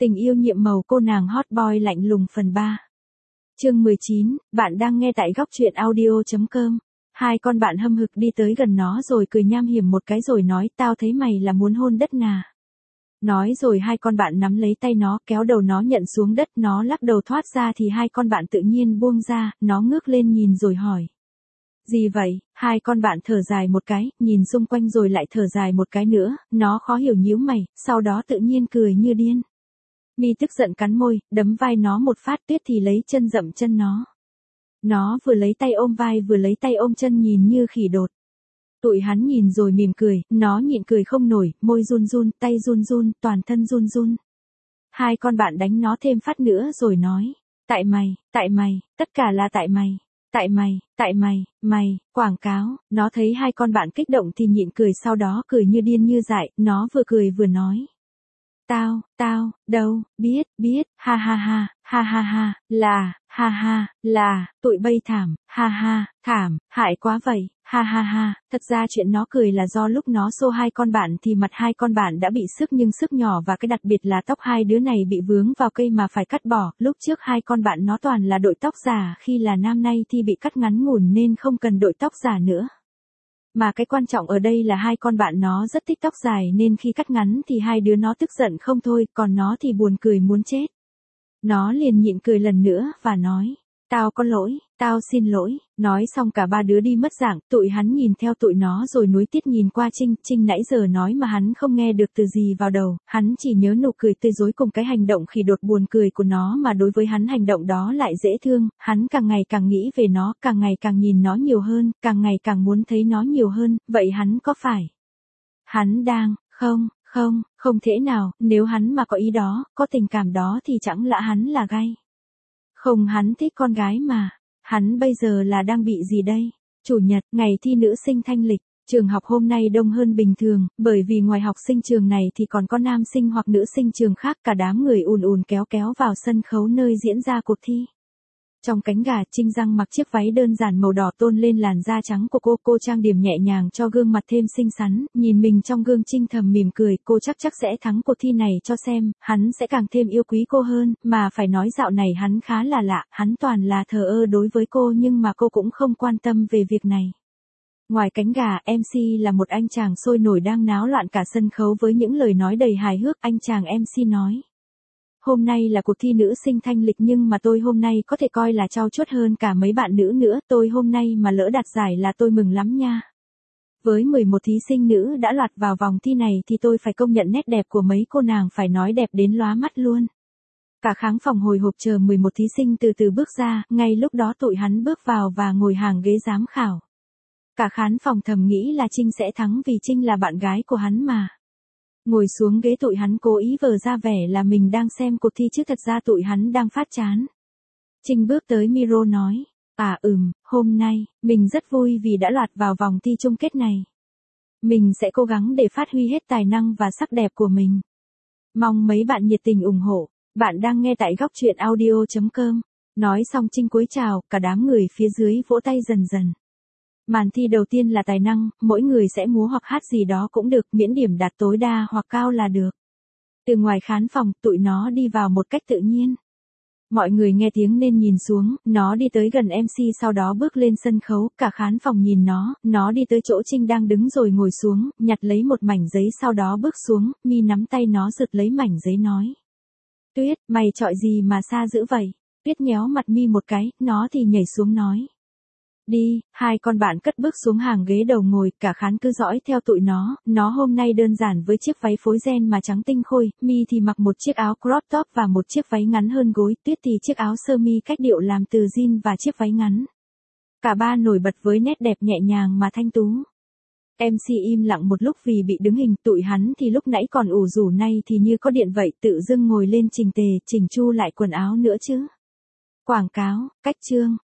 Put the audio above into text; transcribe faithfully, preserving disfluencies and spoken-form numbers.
Tình yêu nhiệm màu cô nàng hot boy lạnh lùng phần ba. Chương mười chín, bạn đang nghe tại góc truyện audio chấm com. Hai con bạn hâm hực đi tới gần nó rồi cười nham hiểm một cái rồi nói tao thấy mày là muốn hôn đất nà. Nói rồi hai con bạn nắm lấy tay nó kéo đầu nó nhận xuống đất, nó lắc đầu thoát ra thì hai con bạn tự nhiên buông ra, nó ngước lên nhìn rồi hỏi. Gì vậy? Hai con bạn thở dài một cái, nhìn xung quanh rồi lại thở dài một cái nữa, nó khó hiểu nhíu mày, sau đó tự nhiên cười như điên. Mi tức giận cắn môi, đấm vai nó một phát, Tuyết thì lấy chân dậm chân nó. Nó vừa lấy tay ôm vai vừa lấy tay ôm chân nhìn như khỉ đột. Tụi hắn nhìn rồi mỉm cười, nó nhịn cười không nổi, môi run run, tay run run, toàn thân run run. Hai con bạn đánh nó thêm phát nữa rồi nói, tại mày, tại mày, tất cả là tại mày. Tại mày, tại mày, mày, quảng cáo, nó thấy hai con bạn kích động thì nhịn cười, sau đó cười như điên như dại, nó vừa cười vừa nói. Tao, tao, đâu, biết, biết, ha ha ha, ha ha ha, là, ha ha, là, tụi bay thảm, ha ha, thảm, hại quá vậy, ha ha ha, thật ra chuyện nó cười là do lúc nó xô hai con bạn thì mặt hai con bạn đã bị xước nhưng xước nhỏ và cái đặc biệt là tóc hai đứa này bị vướng vào cây mà phải cắt bỏ, lúc trước hai con bạn nó toàn là đội tóc giả, khi là nam nay thì bị cắt ngắn ngủn nên không cần đội tóc giả nữa. Mà cái quan trọng ở đây là hai con bạn nó rất thích tóc dài nên khi cắt ngắn thì hai đứa nó tức giận không thôi, còn nó thì buồn cười muốn chết. Nó liền nhịn cười lần nữa và nói, tao có lỗi, tao xin lỗi, nói xong cả ba đứa đi mất dạng, tụi hắn nhìn theo tụi nó rồi nuối tiếc nhìn qua Trinh, Trinh nãy giờ nói mà hắn không nghe được từ gì vào đầu, hắn chỉ nhớ nụ cười tươi dối cùng cái hành động khỉ đột buồn cười của nó mà đối với hắn hành động đó lại dễ thương, hắn càng ngày càng nghĩ về nó, càng ngày càng nhìn nó nhiều hơn, càng ngày càng muốn thấy nó nhiều hơn, vậy hắn có phải? Hắn đang, không, không, không thể nào, nếu hắn mà có ý đó, có tình cảm đó thì chẳng lẽ hắn là gay. Không, hắn thích con gái mà. Hắn bây giờ là đang bị gì đây? Chủ nhật, ngày thi nữ sinh thanh lịch. Trường học hôm nay đông hơn bình thường, bởi vì ngoài học sinh trường này thì còn có nam sinh hoặc nữ sinh trường khác, cả đám người ùn ùn kéo kéo vào sân khấu nơi diễn ra cuộc thi. Trong cánh gà, Trinh Răng mặc chiếc váy đơn giản màu đỏ tôn lên làn da trắng của cô, cô trang điểm nhẹ nhàng cho gương mặt thêm xinh xắn, nhìn mình trong gương Trinh thầm mỉm cười, cô chắc chắc sẽ thắng cuộc thi này cho xem, hắn sẽ càng thêm yêu quý cô hơn, mà phải nói dạo này hắn khá là lạ, hắn toàn là thờ ơ đối với cô nhưng mà cô cũng không quan tâm về việc này. Ngoài cánh gà, em xê là một anh chàng sôi nổi đang náo loạn cả sân khấu với những lời nói đầy hài hước, anh chàng em xê nói. Hôm nay là cuộc thi nữ sinh thanh lịch nhưng mà tôi hôm nay có thể coi là trau chuốt hơn cả mấy bạn nữ nữa, tôi hôm nay mà lỡ đạt giải là tôi mừng lắm nha. Với mười một thí sinh nữ đã lọt vào vòng thi này thì tôi phải công nhận nét đẹp của mấy cô nàng phải nói đẹp đến lóa mắt luôn. Cả khán phòng hồi hộp chờ mười một thí sinh từ từ bước ra, ngay lúc đó tụi hắn bước vào và ngồi hàng ghế giám khảo. Cả khán phòng thầm nghĩ là Trinh sẽ thắng vì Trinh là bạn gái của hắn mà. Ngồi xuống ghế tụi hắn cố ý vờ ra vẻ là mình đang xem cuộc thi chứ thật ra tụi hắn đang phát chán. Trinh bước tới micro nói, à ừm, hôm nay, mình rất vui vì đã lọt vào vòng thi chung kết này. Mình sẽ cố gắng để phát huy hết tài năng và sắc đẹp của mình. Mong mấy bạn nhiệt tình ủng hộ, bạn đang nghe tại góc truyện audio chấm com. Nói xong Trinh cúi chào, cả đám người phía dưới vỗ tay dần dần. Màn thi đầu tiên là tài năng, mỗi người sẽ múa hoặc hát gì đó cũng được, miễn điểm đạt tối đa hoặc cao là được. Từ ngoài khán phòng, tụi nó đi vào một cách tự nhiên. Mọi người nghe tiếng nên nhìn xuống, nó đi tới gần em xê sau đó bước lên sân khấu, cả khán phòng nhìn nó, nó đi tới chỗ Trinh đang đứng rồi ngồi xuống, nhặt lấy một mảnh giấy sau đó bước xuống, Mi nắm tay nó giật lấy mảnh giấy nói. Tuyết, mày chọi gì mà xa dữ vậy? Tuyết nhéo mặt Mi một cái, nó thì nhảy xuống nói. Đi, hai con bạn cất bước xuống hàng ghế đầu ngồi, cả khán cứ dõi theo tụi nó, nó hôm nay đơn giản với chiếc váy phối ren mà trắng tinh khôi, Mi thì mặc một chiếc áo crop top và một chiếc váy ngắn hơn gối, Tuyết thì chiếc áo sơ mi cách điệu làm từ jean và chiếc váy ngắn. Cả ba nổi bật với nét đẹp nhẹ nhàng mà thanh tú. em xê im lặng một lúc vì bị đứng hình, tụi hắn thì lúc nãy còn ủ rủ nay thì như có điện vậy, tự dưng ngồi lên chỉnh tề, chỉnh chu lại quần áo nữa chứ. Quảng cáo, cách chương,